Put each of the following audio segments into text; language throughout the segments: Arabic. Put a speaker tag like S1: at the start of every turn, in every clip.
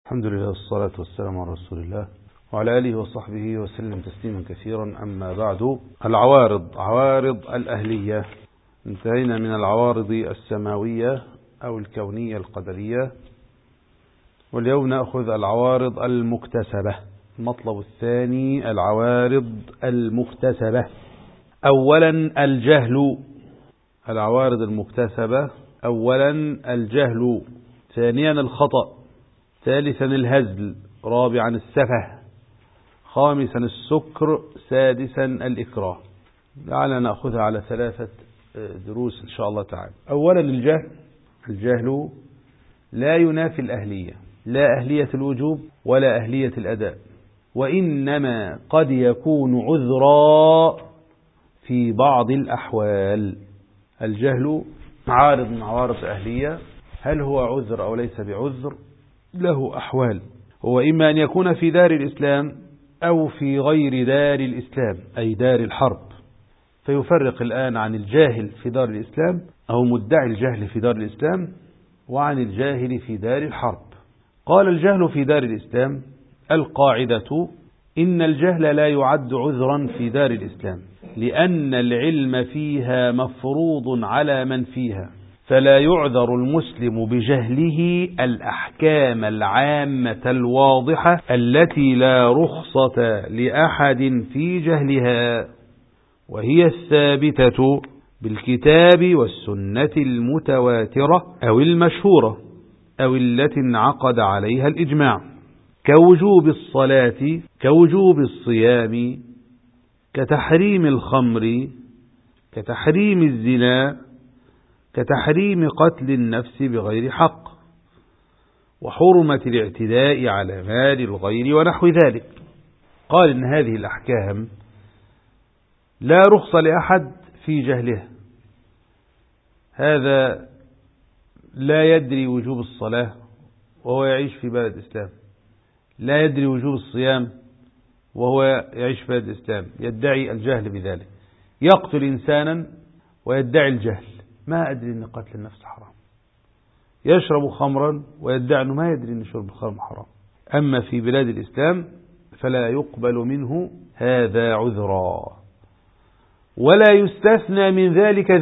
S1: الحمد لله والصلاة والسلام على رسول الله وعلى آله وصحبه وسلم تسليما كثيرا. أما بعد، عوارض الأهلية. انتهينا من العوارض السماوية أو الكونية القدرية، واليوم نأخذ العوارض المكتسبة. المطلب الثاني العوارض المكتسبة. أولا الجهل. العوارض المكتسبة: أولا الجهل، ثانيا الخطأ، ثالثا الهزل، رابعا السفه، خامسا السكر، سادسا الإكراه. لعلنا نأخذها على 3 دروس إن شاء الله تعالى. أولا الجهل لا ينافي الأهلية، لا أهلية الوجوب ولا أهلية الأداء، وإنما قد يكون عذرا في بعض الأحوال. الجهل عارض من عوارض الأهلية. هل هو عذر أو ليس بعذر؟ له أحوال. هو إما أن يكون في دار الإسلام أو في غير دار الإسلام، أي دار الحرب. فيفرق الآن عن الجاهل في دار الإسلام أو مدعي الجهل في دار الإسلام وعن الجاهل في دار الحرب. قال: الجهل في دار الإسلام: القاعدة إن الجهل لا يعد عذرا في دار الإسلام، لأن العلم فيها مفروض على من فيها، فلا يعذر المسلم بجهله الأحكام العامة الواضحة التي لا رخصة لأحد في جهلها، وهي الثابتة بالكتاب والسنة المتواترة أو المشهورة أو التي انعقد عليها الإجماع، كوجوب الصلاة، كوجوب الصيام، كتحريم الخمر، كتحريم الزنا، كتحريم قتل النفس بغير حق، وحرمة الاعتداء على مال الغير ونحو ذلك. قال إن هذه الأحكام لا رخص لأحد في جهلها. هذا لا يدري وجوب الصلاة وهو يعيش في بلد إسلام، لا يدري وجوب الصيام وهو يعيش في بلد إسلام، يدعي الجهل بذلك. يقتل إنسانا ويدعي الجهل: ما أدري أن قتل النفس حرام. يشرب خمرا ويدعي أنه ما يدري أن شرب الخمر حرام. أما في بلاد الإسلام فلا يقبل منه هذا عذرا. ولا يستثنى من ذلك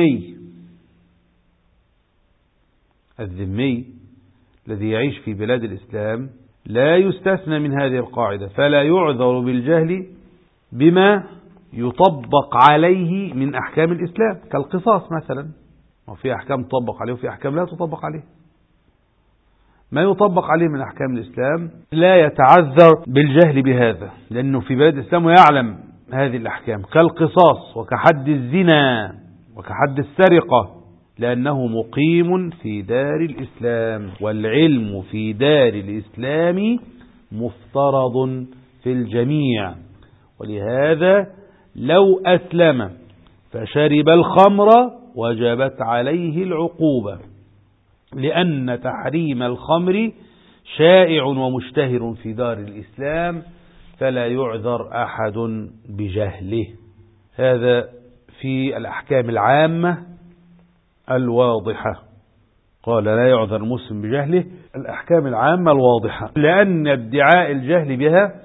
S1: الذمي الذي يعيش في بلاد الإسلام لا يستثنى من هذه القاعدة، فلا يعذر بالجهل بما يطبق عليه من أحكام الإسلام، كالقصاص مثلا. وفي أحكام تطبق عليه وفي أحكام لا تطبق عليه. ما يطبق عليه من أحكام الإسلام لا يتعذر بالجهل بهذا، لأنه في بلاد الإسلام ويعلم هذه الأحكام، كالقصاص وكحد الزنا وكحد السرقة، لأنه مقيم في دار الإسلام، والعلم في دار الإسلام مفترض في الجميع. ولهذا لو أسلم فشرب الخمر وجبت عليه العقوبة، لأن تحريم الخمر شائع ومشتهر في دار الإسلام، فلا يعذر أحد بجهله. هذا في الأحكام العامة الواضحة. قال: لا يعذر المسلم بجهله الأحكام العامة الواضحة، لأن ادعاء الجهل بها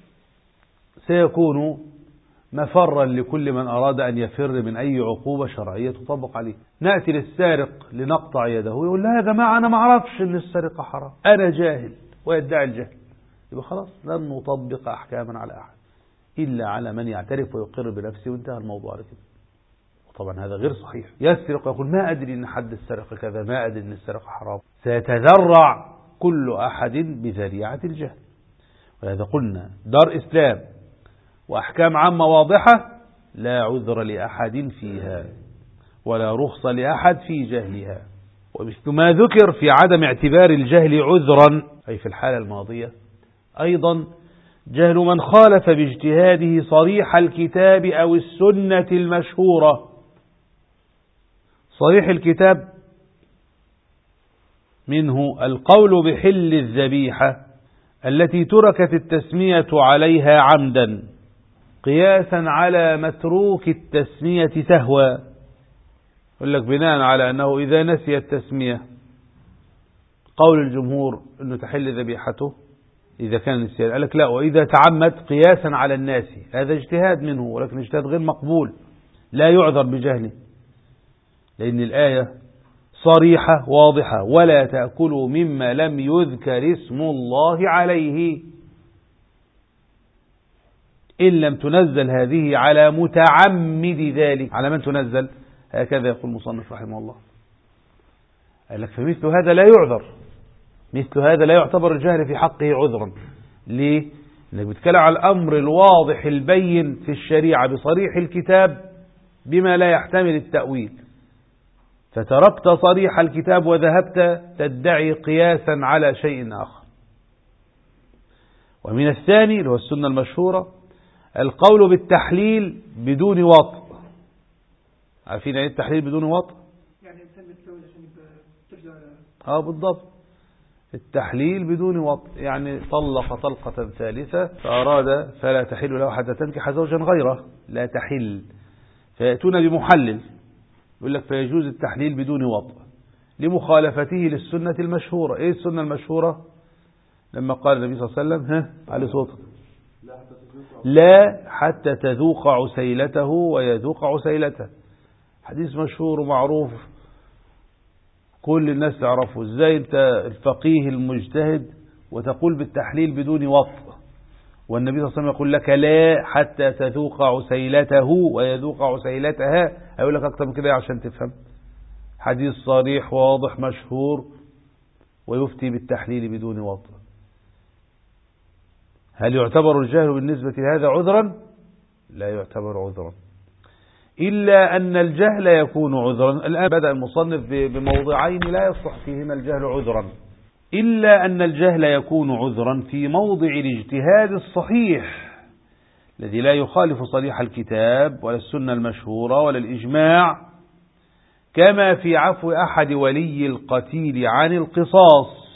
S1: سيكون مفرا لكل من أراد أن يفر من أي عقوبة شرعية تطبق عليه. نأتي للسارق لنقطع يده، يقول: لا يا جماعة أنا ما أعرفش أن السرقة حرام، أنا جاهل، ويدعي الجهل. يبقى خلاص لن نطبق أحكاما على أحد إلا على من يعترف ويقر بنفسه، وانتهى الموضوع على كده. وطبعا هذا غير صحيح. يسرق ويقول: ما أدري أن حد السرقة كذا، ما أدري أن السرقة حرام. سيتذرع كل أحد بذريعة الجهل. ولهذا قلنا دار إسلام وأحكام عامة واضحة لا عذر لأحد فيها ولا رخص لأحد في جهلها. ومثل ما ذكر في عدم اعتبار الجهل عذرا، أي في الحالة الماضية، أيضا جهل من خالف باجتهاده صريح الكتاب أو السنة المشهورة. صريح الكتاب منه القول بحل الذبيحة التي تركت التسمية عليها عمدا، قياسا على متروك التسمية سهوا. يقول لك بناء على أنه إذا نسي التسمية قول الجمهور أنه تحل ذبيحته إذا كان نسيان. قال لك لا، وإذا تعمد قياسا على الناس هذا اجتهاد منه، ولكن اجتهاد غير مقبول لا يعذر بجهله، لأن الآية صريحة واضحة: ولا تأكلوا مما لم يذكر اسم الله عليه إن لم تنزل هذه على متعمد ذلك. على من تنزل؟ هكذا يقول المصنف رحمه الله. قال لك فمثل هذا لا يعذر، مثل هذا لا يعتبر الجهل في حقه عذرا. ليه؟ انك بتتكلم على الأمر الواضح البين في الشريعة بصريح الكتاب بما لا يحتمل التأويل، فتركت صريح الكتاب وذهبت تدعي قياسا على شيء آخر. ومن الثاني اللي هو السنة المشهورة القول بالتحليل بدون وطء. عارفين ايه التحليل بدون وطء؟
S2: يعني الإنسان بيتزوج عشان يبقى ترجع.
S1: بالضبط، التحليل بدون وطء، يعني طلق طلقة ثالثة فأراد فلا تحل له حتى تنكح زوجا غيره، لا تحل، فيأتون بمحلل يقول لك فيجوز التحليل بدون وطء لمخالفته للسنة المشهورة. ايه السنة المشهورة؟ لما قال النبي صلى الله عليه وسلم عليه صوته: لا حتى تذوق عسيلته ويذوق عسيلته. حديث مشهور ومعروف كل الناس تعرفه. ازاي انت الفقيه المجتهد وتقول بالتحليل بدون وطء، والنبي صلى الله عليه وسلم يقول لك لا حتى تذوق عسيلته ويذوق عسيلتها؟ هيقول لك اكتر من كده عشان تفهم. حديث صريح واضح مشهور ويفتي بالتحليل بدون وطء. هل يعتبر الجهل بالنسبة لهذا عذرا؟ لا يعتبر عذرا، إلا أن الجهل يكون عذرا. الآن بدأ المصنف بموضعين لا يصلح فيهما الجهل عذرا، إلا أن الجهل يكون عذرا في موضع الاجتهاد الصحيح الذي لا يخالف صريح الكتاب ولا السنة المشهورة ولا الإجماع، كما في عفو أحد ولي القتيل عن القصاص،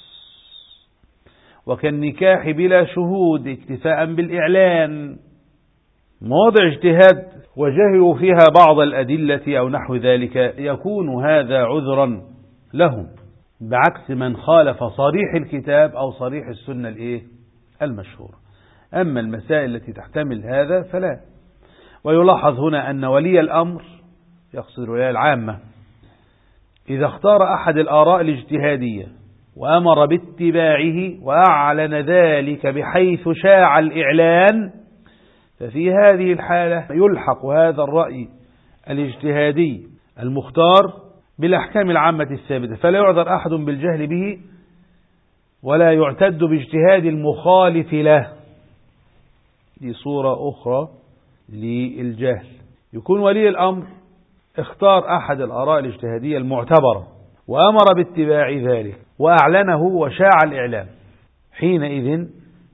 S1: وكالنكاح بلا شهود اكتفاء بالإعلان. مواضع اجتهاد وجهلوا فيها بعض الأدلة أو نحو ذلك يكون هذا عذرا لهم، بعكس من خالف صريح الكتاب أو صريح السنة المشهورة. أما المسائل التي تحتمل هذا فلا. ويلاحظ هنا أن ولي الأمر، يقصد الولاية العامة، إذا اختار أحد الآراء الاجتهادية وأمر باتباعه وأعلن ذلك بحيث شاع الإعلان، ففي هذه الحالة يلحق هذا الرأي الاجتهادي المختار بالأحكام العامة الثابتة، فلا يعذر أحد بالجهل به ولا يعتد باجتهاد المخالف له. دي صورة أخرى للجهل. يكون ولي الأمر اختار أحد الآراء الاجتهادية المعتبرة وأمر باتباع ذلك وأعلنه وشاع الإعلام، حينئذ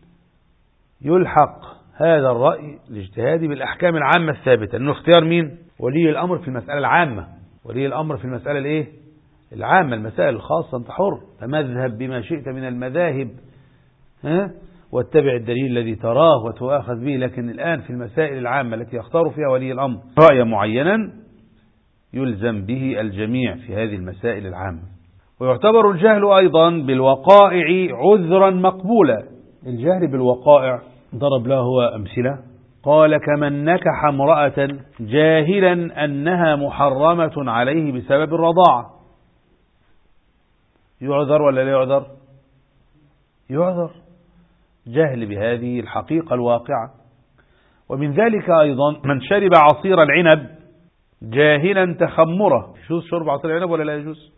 S1: يلحق هذا الرأي الاجتهادي بالأحكام العامة الثابتة. أنه اختيار مين؟ ولي الأمر في المسألة العامة. ولي الأمر في المسألة العامة. المسائل الخاصة أنت حر، فمذهب بما شئت من المذاهب، واتبع الدليل الذي تراه وتؤاخذ به. لكن الآن في المسائل العامة التي يختار فيها ولي الأمر رأيا معينا يلزم به الجميع في هذه المسائل العامة. ويعتبر الجهل أيضا بالوقائع عذرا مقبولا. الجهل بالوقائع ضرب له هو أمثلة، قال: كمن نكح امرأة جاهلا أنها محرمة عليه بسبب الرضاعة. يعذر ولا لا يعذر؟ يعذر، جهل بهذه الحقيقة الواقعة. ومن ذلك أيضا من شرب عصير العنب جاهلا تخمره. يجوز شرب عصير العنب ولا لا يجوز؟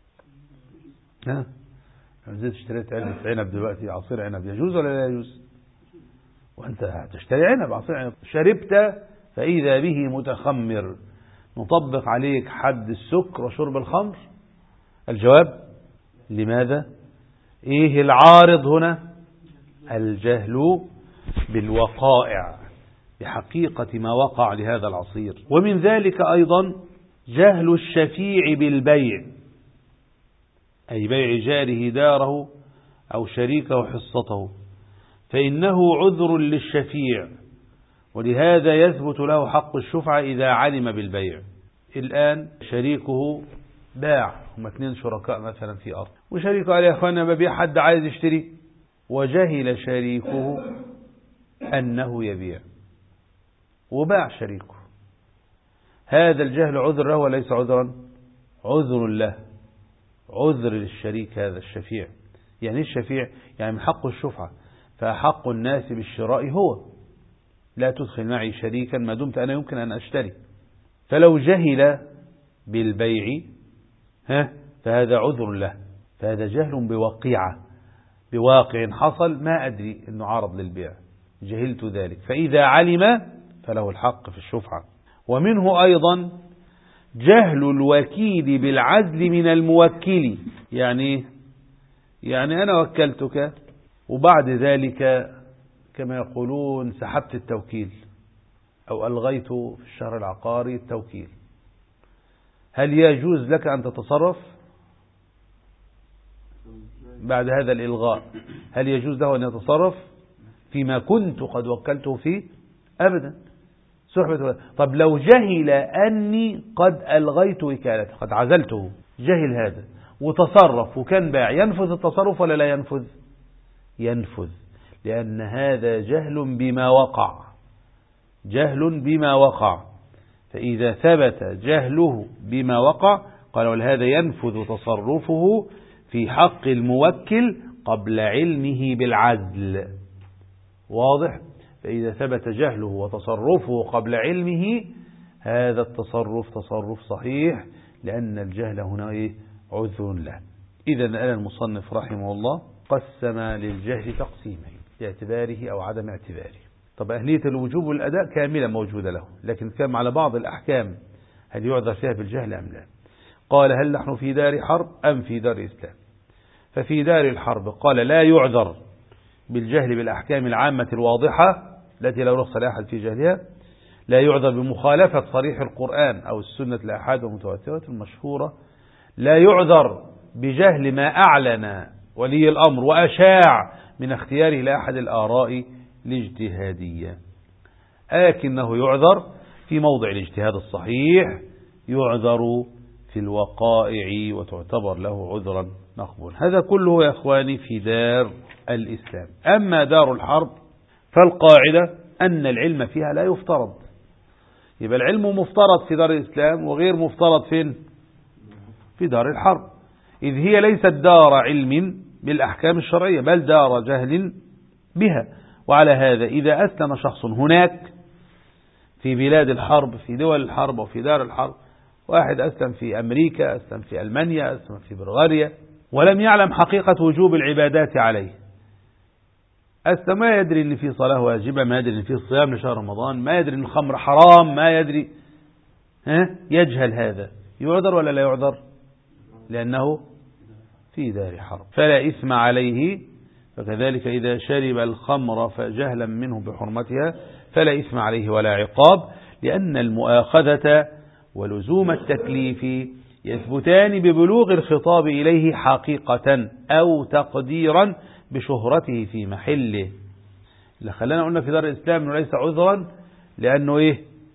S1: إذا اشتريت عنب دلوقتي، عصير عنب، يجوز ولا لا يجوز؟ وأنت هتشتري عنب، عصير عنب، شربت فإذا به متخمر، نطبق عليك حد السكر وشرب الخمر؟ الجواب: لماذا؟ إيه العارض هنا؟ الجهل بالوقائع، بحقيقة ما وقع لهذا العصير. ومن ذلك أيضا جهل الشفيع بالبيع، أي بيع جاره داره أو شريكه حصته، فإنه عذر للشفيع، ولهذا يثبت له حق الشفعة إذا علم بالبيع. الآن شريكه باع هم 2 شركاء مثلا في أرض، وشريك قال يا أخوانا ببيع، حد عايز يشتري، وجهل شريكه أنه يبيع وباع شريكه، هذا الجهل عذر له وليس عذرا؟ عذر له، عذر للشريك هذا الشفيع. يعني الشفيع يعني من حق الشفعة، فحق الناس بالشراء هو، لا تدخل معي شريكا ما دمت أنا يمكن أن أشتري. فلو جهل بالبيع فهذا عذر له، فهذا جهل بواقع حصل، ما أدري أنه عارض للبيع، جهلت ذلك، فإذا علم فله الحق في الشفعة. ومنه أيضا جهل الوكيل بالعزل من الموكل. يعني أنا وكلتك وبعد ذلك كما يقولون سحبت التوكيل أو ألغيت في الشهر العقاري التوكيل، هل يجوز لك أن تتصرف بعد هذا الإلغاء؟ هل يجوز له أن يتصرف فيما كنت قد وكلته فيه؟ أبدا. طب لو جهل أني قد ألغيت وكالته، قد عزلته، جهل هذا وتصرف وكان باع، ينفذ التصرف ولا لا ينفذ؟ ينفذ، لأن هذا جهل بما وقع. فإذا ثبت جهله بما وقع قال ولهذا ينفذ تصرفه في حق الموكل قبل علمه بالعزل. واضح؟ فإذا ثبت جهله وتصرفه قبل علمه هذا التصرف تصرف صحيح، لأن الجهل هنا عذر له. إذا الآن المصنف رحمه الله قسم للجهل تقسيمين، اعتباره أو عدم اعتباره. طب أهلية الوجوب والأداء كاملة موجودة له، لكن كان على بعض الأحكام هل يعذر فيها بالجهل أم لا؟ قال هل نحن في دار حرب أم في دار إسلام؟ ففي دار الحرب قال لا يعذر بالجهل بالأحكام العامة الواضحة التي لا رخص لأحد في جهلها، لا يعذر بمخالفة صريح القرآن أو السنة الآحاد والمتواترة المشهورة، لا يعذر بجهل ما أعلن ولي الأمر وأشاع من اختياره لأحد الآراء الاجتهادية، لكنه يعذر في موضع الاجتهاد الصحيح، يعذر في الوقائع وتعتبر له عذرا مقبول. هذا كله يا أخواني في دار الإسلام. أما دار الحرب فالقاعدة أن العلم فيها لا يفترض، يبقى العلم مفترض في دار الإسلام وغير مفترض فين؟ في دار الحرب، إذ هي ليست دار علم بالأحكام الشرعية بل دار جهل بها. وعلى هذا إذا أسلم شخص هناك في بلاد الحرب، في دول الحرب وفي دار الحرب، واحد أسلم في أمريكا، أسلم في ألمانيا، أسلم في بلغاريا، ولم يعلم حقيقة وجوب العبادات عليه، أسلم ما يدري أن في صلاة واجبة، ما يدري أن في صيام لشهر رمضان، ما يدري أن الخمر حرام، ما يدري، يجهل هذا، يعذر ولا لا يعذر؟ لأنه في دار حرب فلا إثم عليه. فكذلك إذا شرب الخمر فجهلا منه بحرمتها فلا إثم عليه ولا عقاب، لأن المؤاخذة ولزوم التكليف يثبتان ببلوغ الخطاب إليه حقيقة أو تقديرا بشهرته في محله. اللي خلانا قلنا في دار الإسلام أنه ليس عذرا لأنه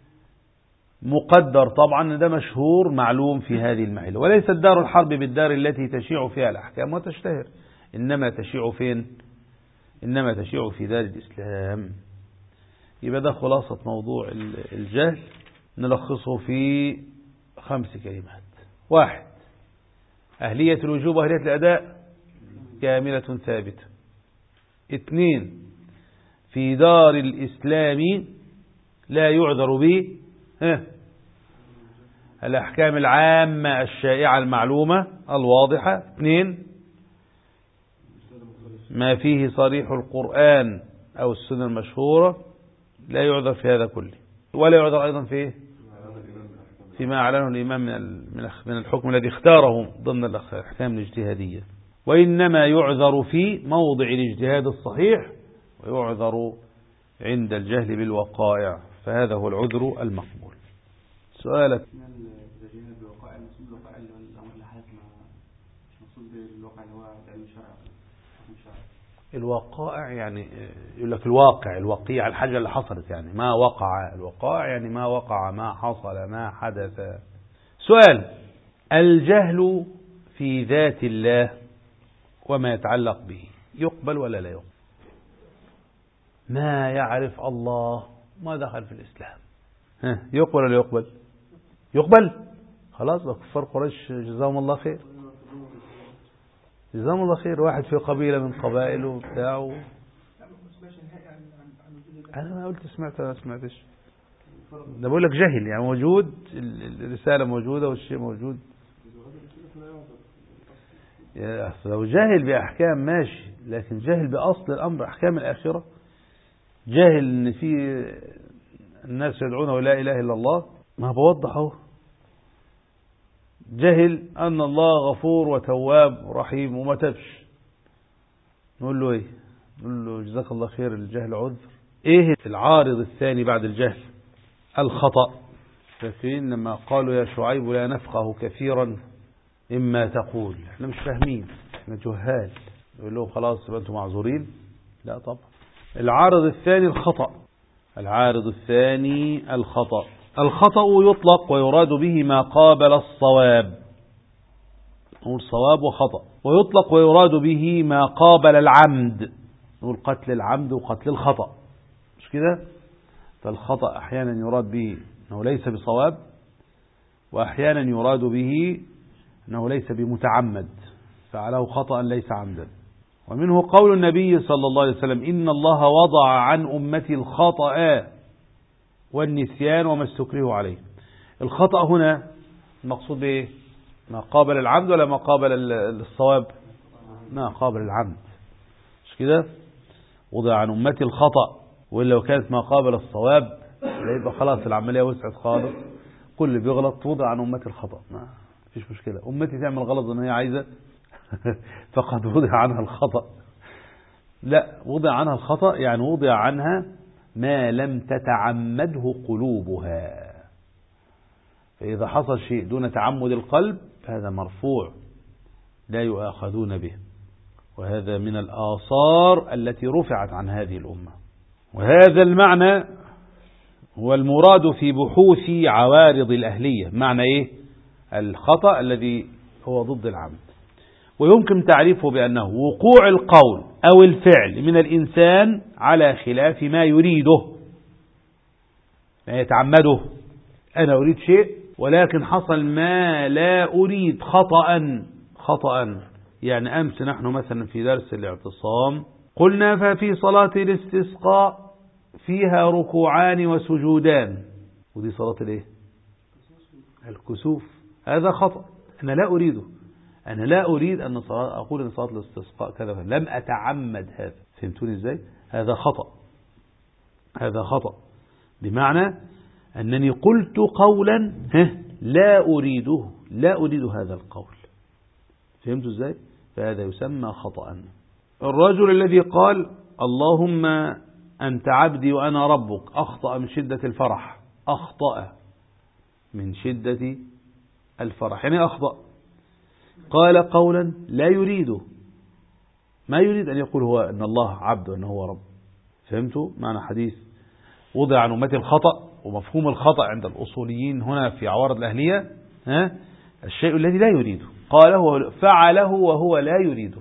S1: مقدر، طبعا ده مشهور معلوم في هذه المحلة، وليست دار الحرب بالدار التي تشيع فيها الأحكام وتشتهر، إنما تشيع فين؟ إنما تشيع في دار الإسلام. يبقى ده خلاصة موضوع الجهل، نلخصه في 5 كلمات. 1. أهلية الوجوب وأهلية الأداء كاملة ثابتة. 2. في دار الإسلام لا يعذر به الأحكام العامة الشائعة المعلومة الواضحة. 2. ما فيه صريح القرآن أو السنة المشهورة لا يعذر في هذا كله، ولا يعذر أيضا فيما أعلنه الإمام من الحكم الذي اختاره ضمن الأحكام الاجتهادية، وإنما يعذر في موضع الاجتهاد الصحيح ويعذر عند الجهل بالوقائع، فهذا هو العذر المقبول. سؤالك الوقائع يعني يقول لك الواقع، الوقيع، الحاجة اللي حصلت، يعني ما وقع، الوقائع يعني ما وقع، ما حصل، ما حدث. سؤال: الجهل في ذات الله وما يتعلق به يقبل ولا لا يقبل؟ ما يعرف الله ما دخل في الإسلام، يقبل ولا يقبل؟ يقبل. خلاص بقى كفار قريش جزاهم الله خير، جزاهم الله خير. واحد في قبيلة من قبائله وبتاعه. أنا ما قلت سمعت ولا سمعتش، ده بقول لك جهل يعني موجود، الرسالة موجودة والشيء موجود. لو جاهل بأحكام ماشي، لكن جاهل بأصل الأمر أحكام الآخرة، جاهل إن في الناس يدعونه لا إله إلا الله، ما بوضحه. جاهل أن الله غفور وتواب رحيم وما تبش، نقول له إيه؟ نقول له جزاك الله خير، الجهل عذر. إيه العارض الثاني بعد الجهل؟ الخطأ. فاكرين لما قالوا يا شعيب لا نفقه كثيرا إما تقول، احنا مش فاهمين، احنا جهال. يقول لهم خلاص يبقى انتم معذورين. لا طبعا. العارض الثاني الخطأ. العارض الثاني الخطأ. الخطأ يطلق ويراد به ما قابل الصواب، نقول صواب وخطأ. ويطلق ويراد به ما قابل العمد، نقول قتل العمد وقتل الخطأ، مش كده؟ فالخطأ أحيانا يراد به أنه ليس بصواب، وأحيانا يراد به أنه ليس بمتعمد، فعله خطأ ليس عمدا. ومنه قول النبي صلى الله عليه وسلم إن الله وضع عن أمتي الخطأ والنسيان وما استكرهوا عليه. الخطأ هنا المقصود به ما قابل العمد ولا ما قابل الصواب؟ ما قابل العمد، مش كده؟ وضع عن أمتي الخطأ، وإلا لو كانت ما قابل الصواب يبقى خلاص العملية وسعت خالص، كل اللي بيغلط وضع عن أمتي الخطأ، ما فيش مشكلة. أمتي تعمل غلط زي ما هي عايزة فقد وضع عنها الخطأ. لا، وضع عنها الخطأ يعني وضع عنها ما لم تتعمده قلوبها. فإذا حصل شيء دون تعمد القلب هذا مرفوع لا يؤاخذون به، وهذا من الآثار التي رفعت عن هذه الأمة. وهذا المعنى هو المراد في بحوث عوارض الأهلية. معنى إيه؟ الخطأ الذي هو ضد العمد. ويمكن تعريفه بأنه وقوع القول أو الفعل من الإنسان على خلاف ما يريده، ما يتعمده. أنا أريد شيء ولكن حصل ما لا أريد خطأ. يعني أمس نحن مثلا في درس الاعتصام قلنا ففي صلاة الاستسقاء فيها ركوعان وسجودان، ودي صلاة الايه؟ الكسوف. هذا خطأ، أنا لا أريده، أنا لا أريد أن أقول أن صلاة الاستسقاء كذا، لم أتعمد هذا. فهمتوني إزاي؟ هذا خطأ، هذا خطأ، بمعنى أنني قلت قولا لا أريده، لا أريد هذا القول. فهمتوا إزاي؟ فهذا يسمى خطأ. الرجل الذي قال اللهم أنت عبدي وأنا ربك أخطأ من شدة الفرح، أخطأ من شدة الفرح يعني أخطأ، قال قولا لا يريده، ما يريد أن يقول هو أن الله عبد وأنه هو رب. فهمتوا معنى حديث وضع عن أمتي الخطأ؟ ومفهوم الخطأ عند الأصوليين هنا في عوارض الأهلية الشيء الذي لا يريده، قاله فعله وهو لا يريده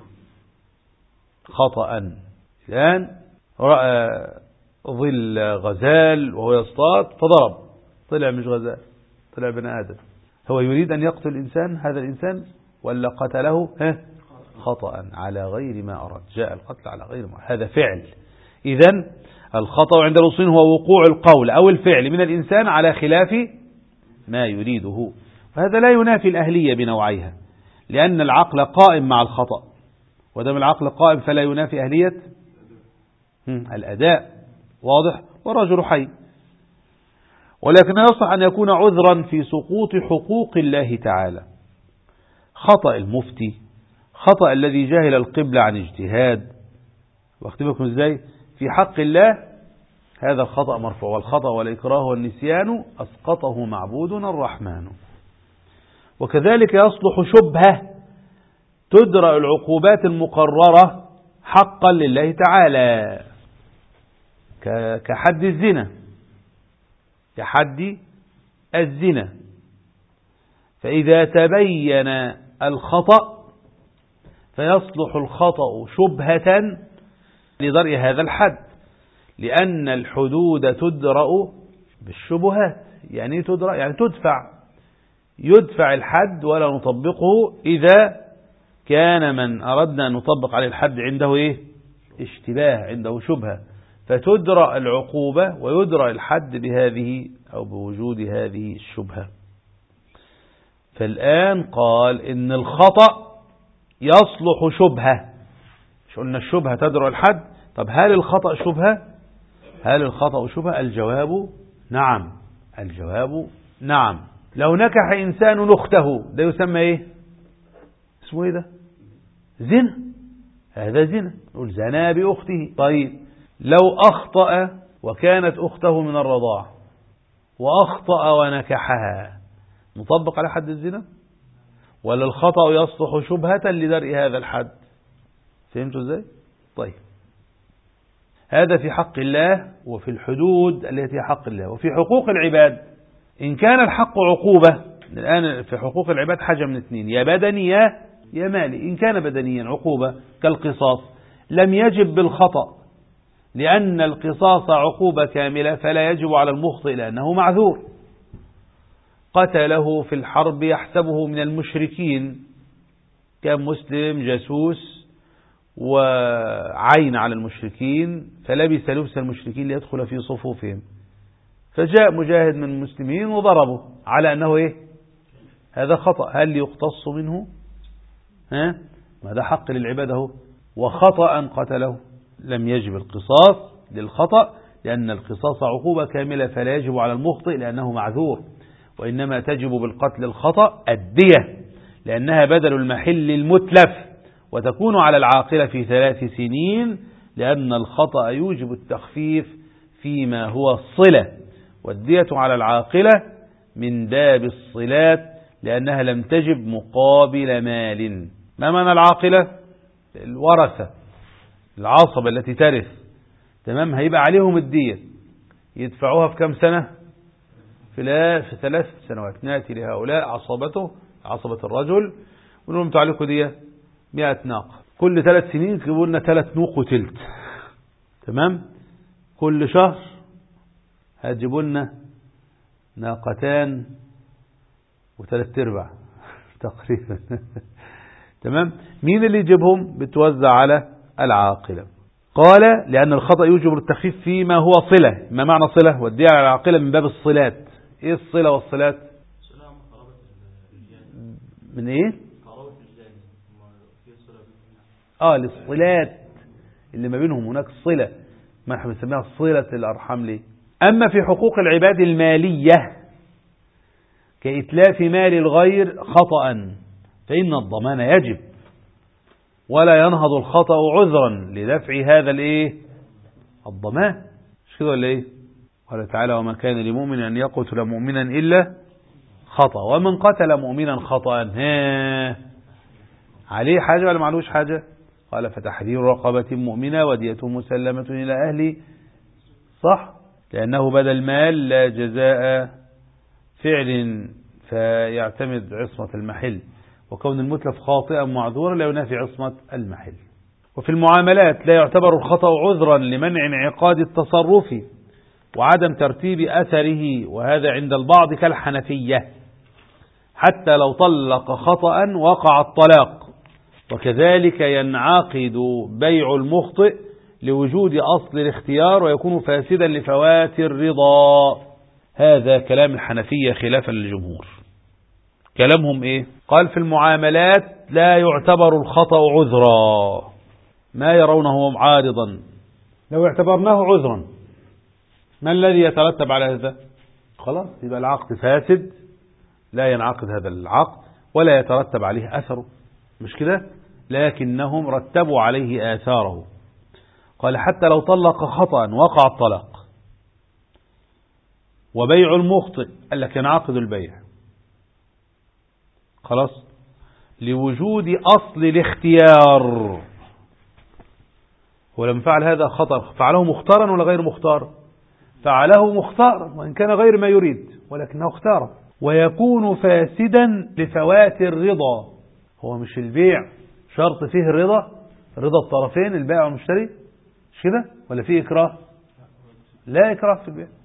S1: خطأ. الآن رأى ظل غزال وهو يصطاد فضرب، طلع مش غزال، طلع بني آدم. هو يريد أن يقتل الإنسان، هذا الإنسان، ولا قتله خطأ على غير ما أراد، جاء القتل على غير ما أراد، هذا فعل. إذن الخطأ عند الأصوليين هو وقوع القول أو الفعل من الإنسان على خلاف ما يريده، وهذا لا ينافي الأهلية بنوعيها، لأن العقل قائم مع الخطأ، ودام العقل قائم فلا ينافي أهلية الأداء، واضح؟ والرجل حي. ولكن يصح أن يكون عذرا في سقوط حقوق الله تعالى، خطأ المفتي، خطأ الذي جاهل القبلة عن اجتهاد، واختبركم ازاي في حق الله، هذا الخطأ مرفوع. والخطأ والإكراه والنسيان أسقطه معبودنا الرحمن. وكذلك يصلح شبهة تدرأ العقوبات المقررة حقا لله تعالى، كحد الزنا، كحد الزنا. فإذا تبين الخطأ فيصلح الخطأ شبهة لدرء هذا الحد، لأن الحدود تدرأ بالشبهات. يعني تدرأ يعني يدفع الحد ولا نطبقه إذا كان من أردنا أن نطبق عليه الحد عنده اشتباه، عنده شبهة، فتدرأ العقوبة ويدرأ الحد بهذه أو بوجود هذه الشبهة. فالآن قال إن الخطأ يصلح شبهة. مش قلنا الشبهة تدرأ الحد؟ طب هل الخطأ شبهة؟ الجواب نعم. لو نكح إنسان أخته ده يسمى إيه؟ اسمه إيه ده؟ زنا. هذا زنا، نقول زنا بأخته. طيب لو أخطأ وكانت أخته من الرضاعة وأخطأ ونكحها، نطبق على حد الزنا؟ ولا الخطأ يصلح شبهة لدرء هذا الحد؟ فهمتوا ازاي؟ طيب هذا في حق الله وفي الحدود التي حق الله. وفي حقوق العباد إن كان الحق عقوبة، الآن في حقوق العباد حاجة من اثنين، يا بدني يا مالي. إن كان بدنيا عقوبة كالقصاص لم يجب بالخطأ، لأن القصاص عقوبة كاملة فلا يجب على المخطئ لأنه معذور. قتله في الحرب يحسبه من المشركين، كان مسلم جاسوس وعين على المشركين فلبس لبس المشركين ليدخل في صفوفهم، فجاء مجاهد من المسلمين وضربه على أنه هذا خطأ. هل يقتص منه؟ ما ده حق للعباد وخطأ قتله. لم يجب القصاص للخطأ لأن القصاص عقوبة كاملة فلا يجب على المخطئ لأنه معذور، وإنما تجب بالقتل الخطأ الدية لأنها بدل المحل المتلف، وتكون على العاقلة في 3 سنين، لأن الخطأ يوجب التخفيف فيما هو الصلة، والدية على العاقلة من باب الصلات لأنها لم تجب مقابل مال. ما معنى العاقلة؟ الورثة، العصبة التي ترث، تمام؟ هيبقى عليهم الدية، يدفعوها في كم سنة؟ في 3 سنوات. نأتي لهؤلاء عصبة الرجل ونقول لهم تعليقوا دية 100 ناقة، كل 3 سنين تجيبوا لنا 3 نوق وتلت، تمام؟ كل شهر هتجيبوا لنا 2 و3 أرباع تقريبا. تمام؟ مين اللي يجيبهم؟ بتوزع على العاقلة. قال لأن الخطأ يوجب التخفيف فيما هو صلة. ما معنى صلة؟ والدية على العاقلة من باب الصلات. ايه الصلة والصلات؟ من ايه؟ الصلات اللي ما بينهم هناك صلة، ما احنا بنسميها صلة الأرحام. ليه؟ أما في حقوق العباد المالية كإتلاف مال الغير خطأ فإن الضمان يجب، ولا ينهض الخطأ عذرا لدفع هذا الضمان. مش كده ولا ايه؟ قال تعالى وما كان لمؤمن أن يقتل مؤمنا إلا خطأ، ومن قتل مؤمنا خطأ عليه حاجة ولا معلوش حاجة؟ قال فتحرير رقبة مؤمنة ودية مسلمة إلى أهله، صح؟ لأنه بدل مال لا جزاء فعل فيعتمد عصمة المحل، وكون المتلف خاطئا معذورا لا ينافي عصمة المحل. وفي المعاملات لا يعتبر الخطأ عذرا لمنع انعقاد التصرف وعدم ترتيب أثره، وهذا عند البعض كالحنفية، حتى لو طلق خطأ وقع الطلاق. وكذلك ينعقد بيع المخطئ لوجود أصل الاختيار ويكون فاسدا لفوات الرضا. هذا كلام الحنفية خلافا للجمهور. كلامهم ايه؟ قال في المعاملات لا يعتبر الخطأ عذرا، ما يرونه عارضا. لو اعتبرناه عذرا ما الذي يترتب على هذا؟ خلاص يبقى العقد فاسد، لا ينعقد هذا العقد ولا يترتب عليه أثره، مش كده؟ لكنهم رتبوا عليه آثاره. قال حتى لو طلق خطأ وقع الطلاق. وبيع المخطئ قال لك ينعقد البيع خلاص لوجود أصل الاختيار. ولما فعل هذا خطأ فعله مختارا ولا غير مختار؟ فعله مختارا وإن كان غير ما يريد ولكنه اختار، ويكون فاسدا لفوات الرضا. هو مش البيع شرط فيه رضا الطرفين البائع والمشتري مش كده ولا فيه إكراه؟ لا إكراه في البيع.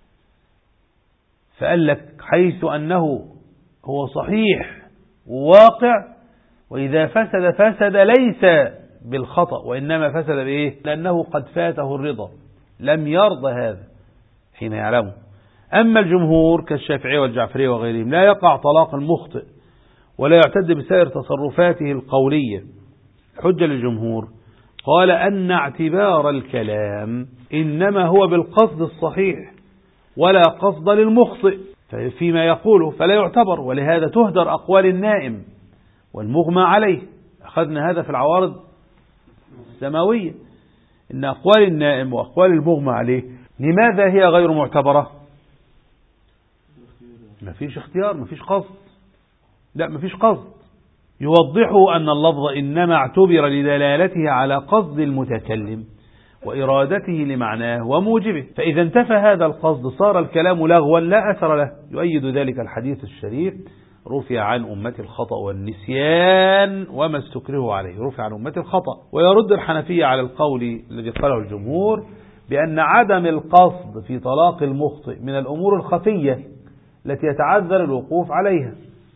S1: فقال لك حيث أنه هو صحيح وواقع، وإذا فسد ليس بالخطأ وإنما فسد بإيه؟ لأنه قد فاته الرضا، لم يرضى هذا حين يعلمه. أما الجمهور كالشافعية والجعفرية وغيرهم لا يقع طلاق المخطئ ولا يعتد بسائر تصرفاته القولية. حجة للجمهور قال أن اعتبار الكلام إنما هو بالقصد الصحيح ولا قصد للمخطئ فيما يقوله فلا يعتبر، ولهذا تهدر أقوال النائم والمغمى عليه. أخذنا هذا في العوارض السماوية، إن أقوال النائم وأقوال المغمى عليه لماذا هي غير معتبرة؟ ما فيش اختيار، ما فيش قصد. لا ما فيش قصد. يوضحه أن اللفظ إنما اعتبر لدلالته على قصد المتكلم وإرادته لمعناه وموجبه، فإذا انتفى هذا القصد صار الكلام لغوا لا أثر له. يؤيد ذلك الحديث الشريف: رفع عن أمة الخطأ والنسيان وما استكرهوا عليه. رفع عن أمة الخطأ. ويرد الحنفية على القول الذي قاله الجمهور بأن عدم القصد في طلاق المخطئ من الأمور الخفية التي يتعذر الوقوف عليها.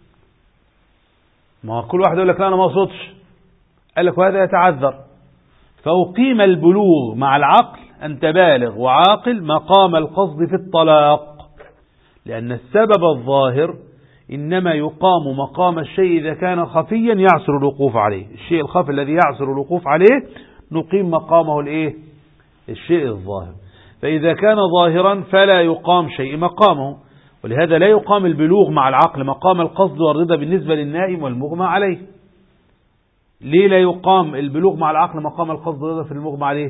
S1: ما كل واحد يقول لك لا أنا ما أقصدش، قال لك وهذا يتعذر، فأقيم البلوغ مع العقل أن تبالغ وعاقل مقام القصد في الطلاق، لأن السبب الظاهر إنما يقام مقام الشيء إذا كان خفيا يعسر الوقوف عليه. الشيء الخفي الذي يعسر الوقوف عليه نقيم مقامه الشيء الظاهر، فإذا كان ظاهرا فلا يقام شيء مقامه. ولهذا لا يقام البلوغ مع العقل مقام القصد والرضا بالنسبة للنائم والمغمى عليه. ليه لا يقام البلوغ مع العقل مقام القصد والرضا في المغمى عليه؟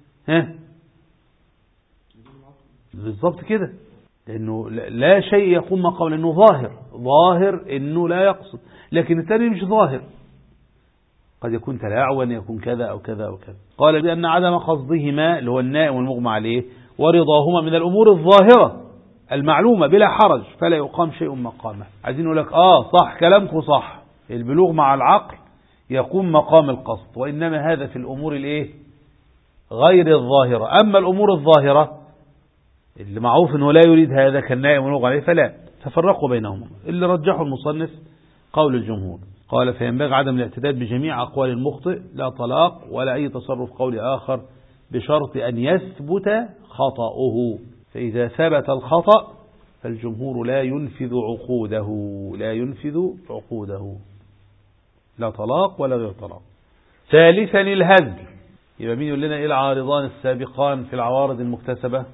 S1: بالضبط كده، لأنه لا شيء يقوم مقام، لأنه ظاهر إنه لا يقصد، لكن الثاني مش ظاهر، قد يكون تلاعوا، يكون كذا أو كذا أو كذا. قال بأن عدم قصدهما اللي هو النائم والمغمى عليه ورضاهما من الأمور الظاهرة المعلومة بلا حرج، فلا يقام شيء مقامه. عايزين نقول لك صح كلامكم صح، البلوغ مع العقل يقوم مقام القصد، وإنما هذا في الأمور غير الظاهرة. أما الأمور الظاهرة اللي معروف أنه لا يريد هذا كالنائم والمغمى عليه فلا، تفرقوا بينهما. اللي رجحه المصنف قول الجمهور، قال فينبغي عدم الاعتداد بجميع أقوال المخطئ، لا طلاق ولا أي تصرف قول آخر، بشرط أن يثبت خطأه. فإذا ثبت الخطأ فالجمهور لا ينفذ عقوده، لا طلاق ولا غير طلاق. ثالثا الهزل. يبقى مين يقول لنا إيه العارضان السابقان في العوارض المكتسبة؟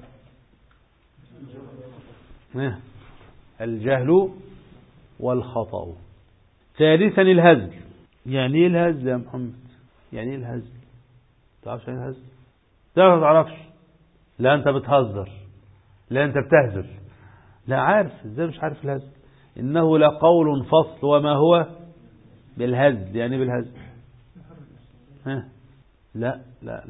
S1: الجهل والخطأ. ثالثا الهزل. يعني ايه الهزل يا محمد؟ يعني ايه الهزل؟ تعرفش ايه الهزل؟ ما تعرفش؟ لا انت بتهزر، لا انت بتهزل. لا عارف، ازاي مش عارف الهزل؟ انه لقول فصل وما هو بالهزل. يعني بالهزل لا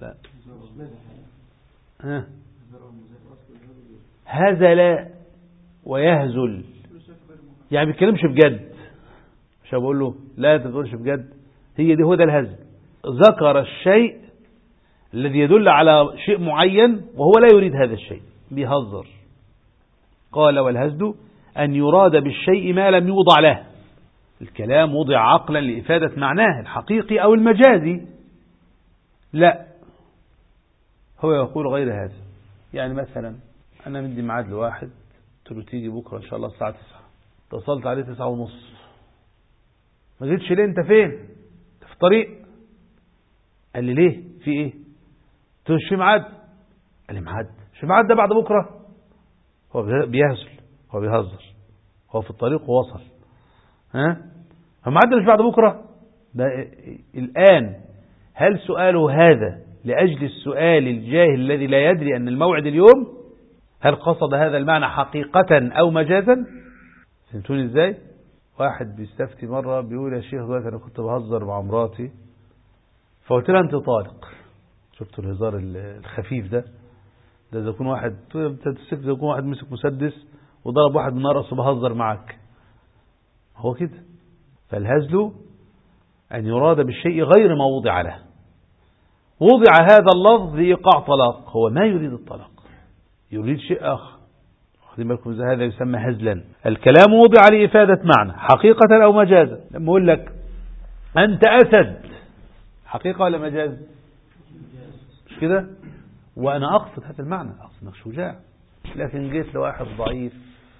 S1: هزل ويهزل، يعني ما بيتكلمش بجد. مش بقول له لا تقولش بجد، هو ده الهزل. ذكر الشيء الذي يدل على شيء معين وهو لا يريد هذا الشيء، بيهزر. قال والهزل أن يراد بالشيء ما لم يوضع له. الكلام وضع عقلا لإفادة معناه الحقيقي أو المجازي، لا، هو يقول غير هذا. يعني مثلا أنا مدي ميعاد لواحد، قلت له تيجي بكرة إن شاء الله الساعة 9، اتصلت عليه 9:30، ما جيتش ليه؟ أنت فين؟ أنت في الطريق. قال لي ليه؟ في إيه؟ قلت له مش في ميعاد. قال لي ميعاد؟ مش في ميعاد ده بعد بكرة. هو بيهزل، هو بيهزر، هو في الطريق ووصل. فميعاد مش بعد بكرة ده الآن. هل سؤاله هذا لأجل السؤال الجاهل الذي لا يدري أن الموعد اليوم؟ هل قصد هذا المعنى حقيقة أو مجازا؟ فهمتوني إزاي؟ واحد بيستفتي مرة بيقول يا شيخ دلوقتي أنا كنت بهزر مع مراتي، فقلت لها أنت طالق. شفتوا الهزار الخفيف ده إذا يكون واحد يكون واحد مسك مسدس وضرب واحد من رأسه بهزر معك، هو كده. فالهزل أن يراد بالشيء غير ما وضع له. وضع هذا اللفظ لإيقاع طلاق، هو ما يريد الطلاق، يريد شيء آخر. واخدين بالكم؟ هذا يسمى هزلا. الكلام وضع لإفادة معنى حقيقة أو مجازا. لما أقول لك أنت أسد، حقيقة ولا مجاز؟ مش كده؟ وأنا أقصد هذا المعنى، أقصد أنك شجاع. لكن جيت لواحد ضعيف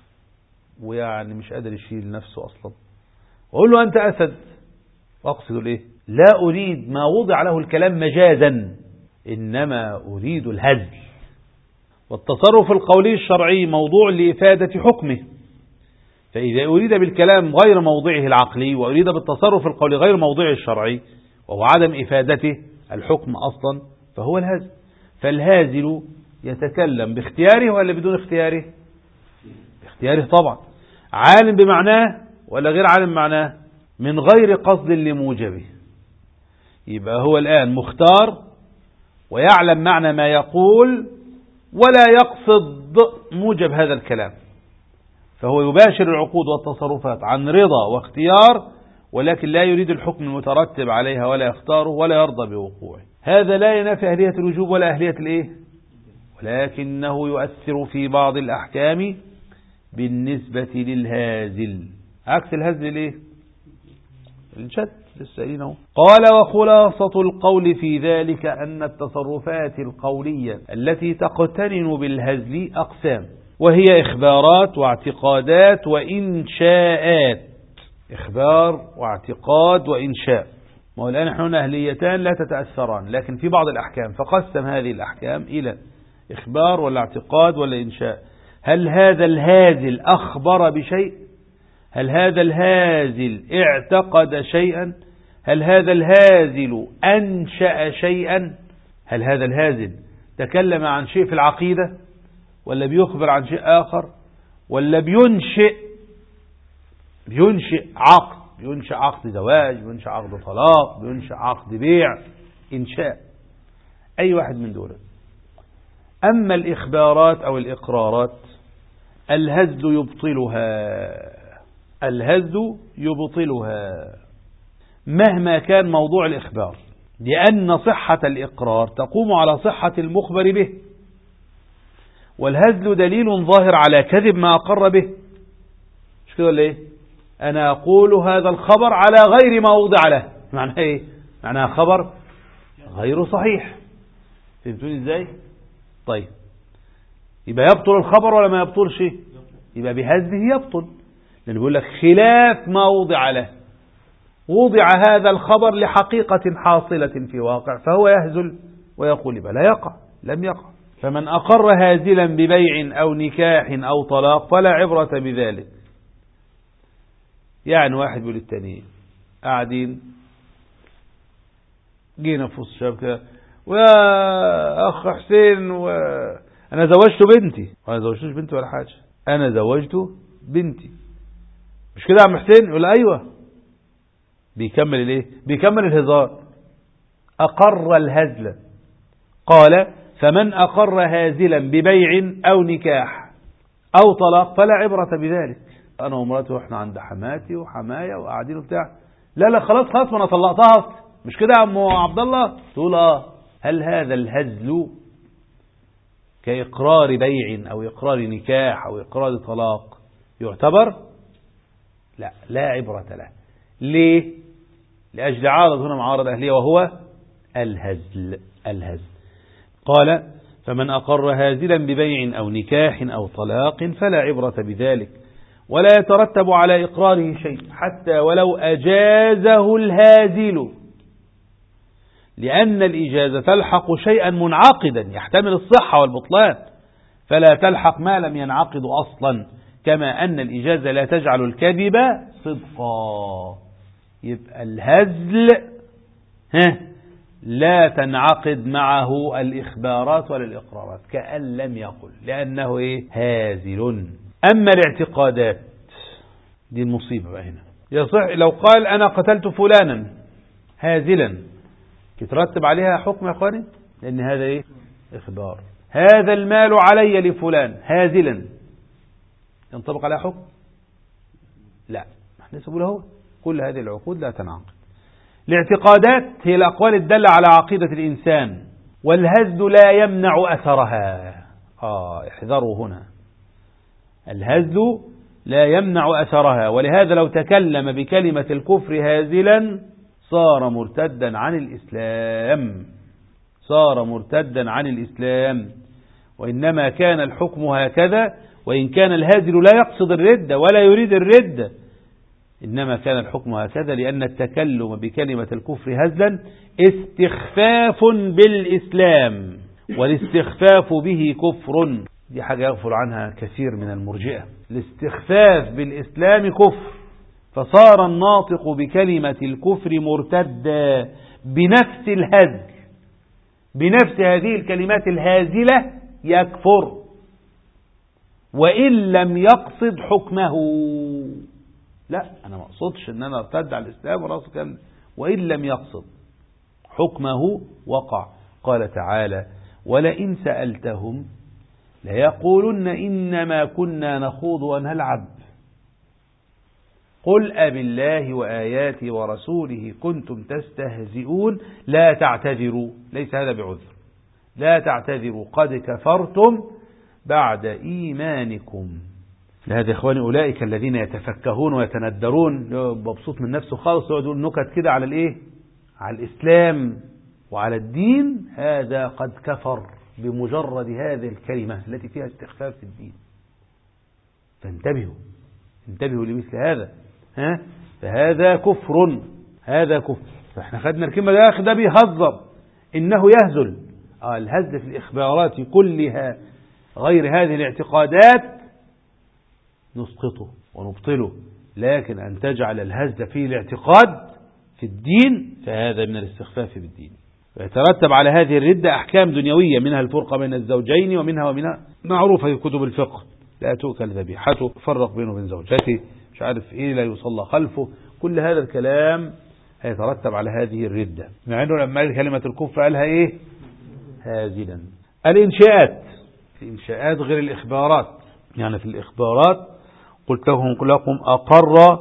S1: ويعني مش قادر يشيل نفسه أصلا، وأقول له أنت أسد، وأقصد الإيه؟ لا أريد ما وضع له الكلام مجازا، إنما أريد الهزل. والتصرف القولي الشرعي موضوع لإفادة حكمه، فإذا أريد بالكلام غير موضعه العقلي، وأريد بالتصرف القولي غير موضعه الشرعي، وهو عدم إفادته الحكم أصلا، فهو الهزل. فالهازل يتكلم باختياره ولا بدون اختياره؟ باختياره طبعا. عالم بمعناه ولا غير عالم بمعناه؟ من غير قصد لموجبه. يبقى هو الآن مختار ويعلم معنى ما يقول ولا يقصد موجب هذا الكلام، فهو يباشر العقود والتصرفات عن رضا واختيار، ولكن لا يريد الحكم المترتب عليها ولا يختاره ولا يرضى بوقوعه. هذا لا ينافي أهلية الوجوب ولا أهلية الإيه؟ ولكنه يؤثر في بعض الأحكام بالنسبة للهازل، عكس الهزل الإيه؟ الجد. للسائلين. قال وخلاصة القول في ذلك أن التصرفات القولية التي تقترن بالهزل أقسام، وهي إخبارات واعتقادات وإنشاءات. إخبار واعتقاد وإنشاء. ما هو الآن نحن أهليتان لا تتأثران، لكن في بعض الأحكام فقسم هذه الأحكام إلى إخبار ولا اعتقاد ولا إنشاء. هل هذا الهازل أخبر بشيء؟ هل هذا الهازل اعتقد شيئا؟ هل هذا الهازل أنشأ شيئا؟ هل هذا الهازل تكلم عن شيء في العقيدة، ولا بيخبر عن شيء آخر، ولا بينشئ عقد، بينشئ عقد زواج، بينشئ عقد طلاق، بينشئ عقد بيع، إنشاء أي واحد من دول. أما الإخبارات أو الإقرارات الهزل يبطلها مهما كان موضوع الإخبار، لأن صحة الإقرار تقوم على صحة المخبر به، والهزل دليل ظاهر على كذب ما أقر به. مش كده ولا إيه؟ أنا أقول هذا الخبر على غير ما وضع له، معناه إيه؟ معناه خبر غير صحيح. فهمتوني إزاي؟ طيب، يبقى يبطل الخبر ولا ما يبطلش؟ يبقى بهزله يبطل، لأنه بيقول لك خلاف ما وضع له. وضع هذا الخبر لحقيقة حاصلة في واقع، فهو يهزل ويقول يبقى لا يقع، لم يقع. فمن أقر هازلا ببيع أو نكاح أو طلاق فلا عبرة بذلك. يعني واحد بيقول التاني قاعدين، جينا في وسط شبكة، ويا أخ حسين أنا زوجت بنتي. وأنا زوجتش بنتي ولا حاجة، أنا زوجت بنتي. مش كده يا عم حسين؟ يقول أيوة. بيكمل الايه؟ بيكمل الهزار. أقر الهزل. قال فمن أقر هازلا ببيع أو نكاح أو طلاق فلا عبرة بذلك. أنا ومراتي وإحنا عند حماتي وحمايا وقاعدين وبتاع، لا خلاص ما أنا طلقتها أصلا. مش كده يا عم عبد الله؟ تقول هل هذا الهزل كإقرار بيع أو إقرار نكاح أو إقرار طلاق يعتبر؟ لا عبرة له. ليه؟ لأجل عارض هنا معارض أهلية، وهو الهزل. قال فمن أقر هازلا ببيع أو نكاح أو طلاق فلا عبرة بذلك، ولا يترتب على إقراره شيء حتى ولو أجازه الهازل، لأن الإجازة تلحق شيئا منعقدا يحتمل الصحة والبطلان، فلا تلحق ما لم ينعقد أصلا، كما أن الإجازة لا تجعل الكذب صدقا. يبقى الهزل لا تنعقد معه الإخبارات ولا الإقرارات، كأن لم يقل، لأنه هازل. أما الاعتقادات دي المصيبة بقى هنا. يصح لو قال أنا قتلت فلانا هازلا، يترتب عليها حكم يا أخواني، لأن هذا إخبار. هذا المال علي لفلان هازلا، ينطبق عليها حكم؟ لا، نحن نسأل له كل هذه العقود لا تنعقد. الاعتقادات هي الأقوال الدالة على عقيدة الإنسان، والهزل لا يمنع أثرها. احذروا هنا، الهزل لا يمنع أثرها، ولهذا لو تكلم بكلمة الكفر هازلا صار مرتدا عن الإسلام، صار مرتدا عن الإسلام. وإنما كان الحكم هكذا، وإن كان الهازل لا يقصد الردة ولا يريد الردة، إنما كان الحكم هكذا لأن التكلم بكلمة الكفر هزلا استخفاف بالإسلام، والاستخفاف به كفر. دي حاجة يغفل عنها كثير من المرجئة. الاستخفاف بالإسلام كفر، فصار الناطق بكلمة الكفر مرتدا بنفس الهزل، بنفس هذه الكلمات الهازلة يكفر، وإن لم يقصد حكمه. لا، أنا ما أقصدش أن أنا ارتد على الإسلام وإن لم يقصد حكمه وقع. قال تعالى: ولئن سألتهم ليقولن إنما كنا نخوض ونلعب قل أبالله وآياته ورسوله كنتم تستهزئون لا تعتذروا، ليس هذا بعذر، لا تعتذروا قد كفرتم بعد إيمانكم. لهذا إخواني أولئك الذين يتفكهون ويتندرون، مبسوط من نفسه خالص، يقعد يقول نكت كده على الإيه؟ على الإسلام وعلى الدين، هذا قد كفر بمجرد هذه الكلمة التي فيها استخفاف في الدين. فانتبهوا، انتبهوا لمثل هذا. فهذا كفر، هذا كفر. فاحنا خدنا الكلمة ده بيهزر، إنه يهزل. الهزل في الإخبارات كلها غير هذه الاعتقادات نسقطه ونبطله، لكن أن تجعل الهزل في الاعتقاد في الدين فهذا من الاستخفاف بالدين. ويترتب على هذه الردة أحكام دنيوية، منها الفرقة بين الزوجين، ومنها معروفة في كتب الفقه: لا تؤكل ذبيحته، فرق بينه وبين زوجته، مش عارف إيه، لا يصلى خلفه. كل هذا الكلام هيترتب على هذه الردة، مع أنه لما قال كلمة الكفر قالها إيه؟ هازلا. الإنشاءات، الإنشاءات غير الإخبارات. يعني في الإخبارات قلت لكم أقر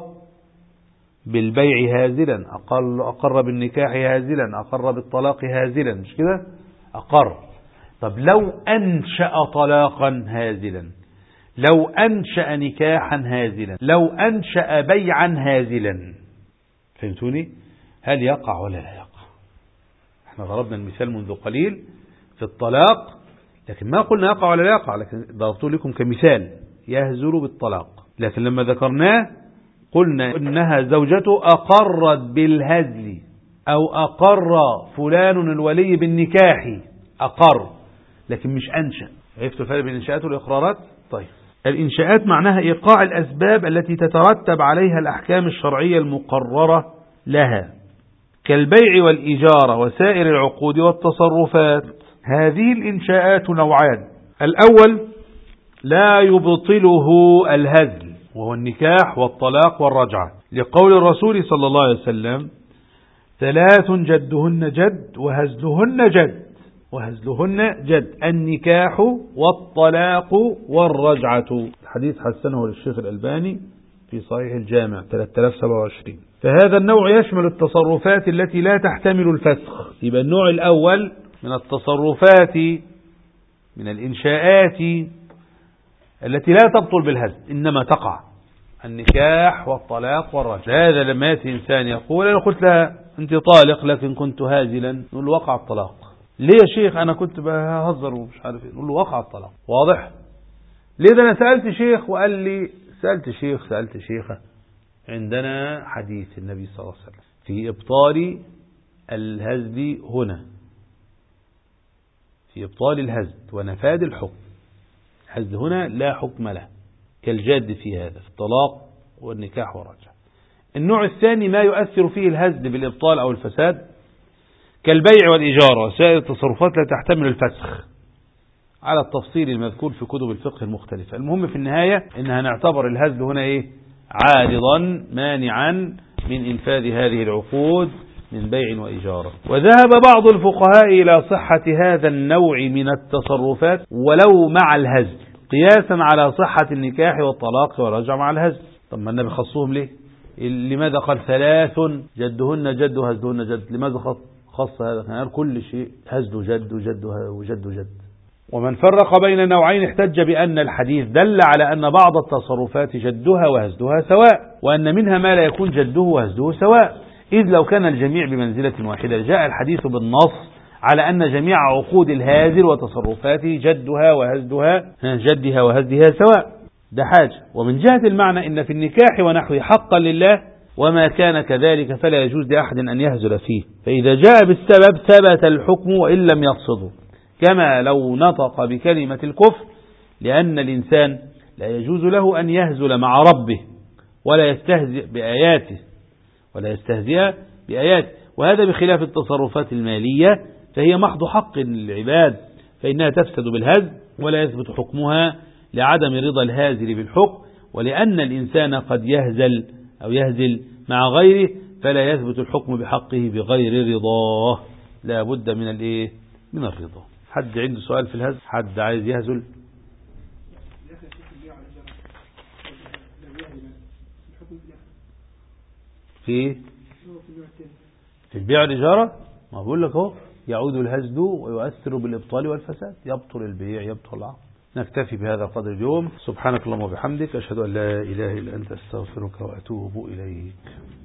S1: بالبيع هازلا، أقر بالنكاح هازلا، أقر بالطلاق هازلا، مش كده؟ أقر. طب لو أنشأ طلاقا هازلا، لو أنشأ نكاحا هازلا، لو أنشأ بيعا هازلا، فهمتوني؟ هل يقع ولا لا يقع؟ احنا ضربنا المثال منذ قليل في الطلاق، لكن ما قلنا يقع ولا لا يقع، لكن ضربت لكم كمثال يهزل بالطلاق. لكن لما ذكرناه قلنا إنها زوجته أقرت بالهزل، أو أقر فلان الولي بالنكاح، أقر، لكن مش أنشأ. عرفتوا الفرق بين الإنشاءات والإقرارات؟ طيب، الإنشاءات معناها إيقاع الأسباب التي تترتب عليها الأحكام الشرعية المقررة لها، كالبيع والإجارة وسائر العقود والتصرفات. هذه الإنشاءات نوعان: الأول لا يبطله الهزل، وهو النكاح والطلاق والرجعة، لقول الرسول صلى الله عليه وسلم: 3 جدهن جد وهزلهن جد، وهزلهن جد: النكاح والطلاق والرجعة. الحديث حسنه للشيخ الألباني في صحيح الجامع 3027. فهذا النوع يشمل التصرفات التي لا تحتمل الفسخ. يبقى النوع الأول من التصرفات، من الإنشاءات التي لا تبطل بالهزل، إنما تقع: النكاح والطلاق والرجعة. هذا لما يأتي إنسان يقول: أنا قلت لها أنت طالق لكن كنت هازلا، نقول له: وقع الطلاق. ليه يا شيخ؟ أنا كنت بهزر ومش عارف ايه. نقول له: وقع الطلاق. واضح؟ ليه؟ ده أنا سألت شيخ وقال لي، سألت شيخة، عندنا حديث النبي صلى الله عليه وسلم في إبطال الهزل هنا، في إبطال الهزل ونفاذ الحكم. الهزل هنا لا حكم له، كالجاد في هذا، في الطلاق والنكاح والرجعة. النوع الثاني ما يؤثر فيه الهزل بالإبطال أو الفساد، كالبيع والإجارة وسائر التصرفات لا تحتمل الفسخ، على التفصيل المذكور في كتب الفقه المختلفة. المهم في النهاية إنها نعتبر الهزل هنا إيه؟ عارضا مانعا من إنفاذ هذه العقود من بيع وإجارة. وذهب بعض الفقهاء إلى صحة هذا النوع من التصرفات ولو مع الهزل، قياسا على صحة النكاح والطلاق والرجعة مع الهزل. طب ما النبي خصوهم ليه؟ لماذا قال ثلاث جدهن جد وهزهن جد؟ لماذا خص هذا؟ كان كل شيء هزل جد وجد جد. ومن فرق بين نوعين احتج بأن الحديث دل على أن بعض التصرفات جدها وهزلها سواء، وأن منها ما لا يكون جده وهزله سواء، إذ لو كان الجميع بمنزلة واحدة جاء الحديث بالنص على أن جميع عقود الهازل وتصرفاته جدها وهزلها سواء. ده حاجة. ومن جهة المعنى إن في النكاح ونحوه حقا لله، وما كان كذلك فلا يجوز لأحد أن يهزل فيه، فإذا جاء بالسبب ثبت الحكم وإن لم يقصده، كما لو نطق بكلمة الكفر، لأن الإنسان لا يجوز له أن يهزل مع ربه ولا يستهزئ بآياته، وهذا بخلاف التصرفات المالية، فهي محض حق للعباد، فإنها تفسد بالهزل ولا يثبت حكمها لعدم رضا الهازل بالحكم، ولأن الإنسان قد يهزل مع غيره، فلا يثبت الحكم بحقه بغير رضاه، لا بد من الرضا. حد عنده سؤال في الهزل؟ حد عايز يهزل؟ في البيع والإجارة، ما بقول لك اهو يعود الهزل ويؤثر بالإبطال والفساد، يبطل البيع يبطل العقد. نكتفي بهذا قدر اليوم. سبحانك اللهم وبحمدك، أشهد أن لا إله إلا أنت، أستغفرك وأتوب إليك.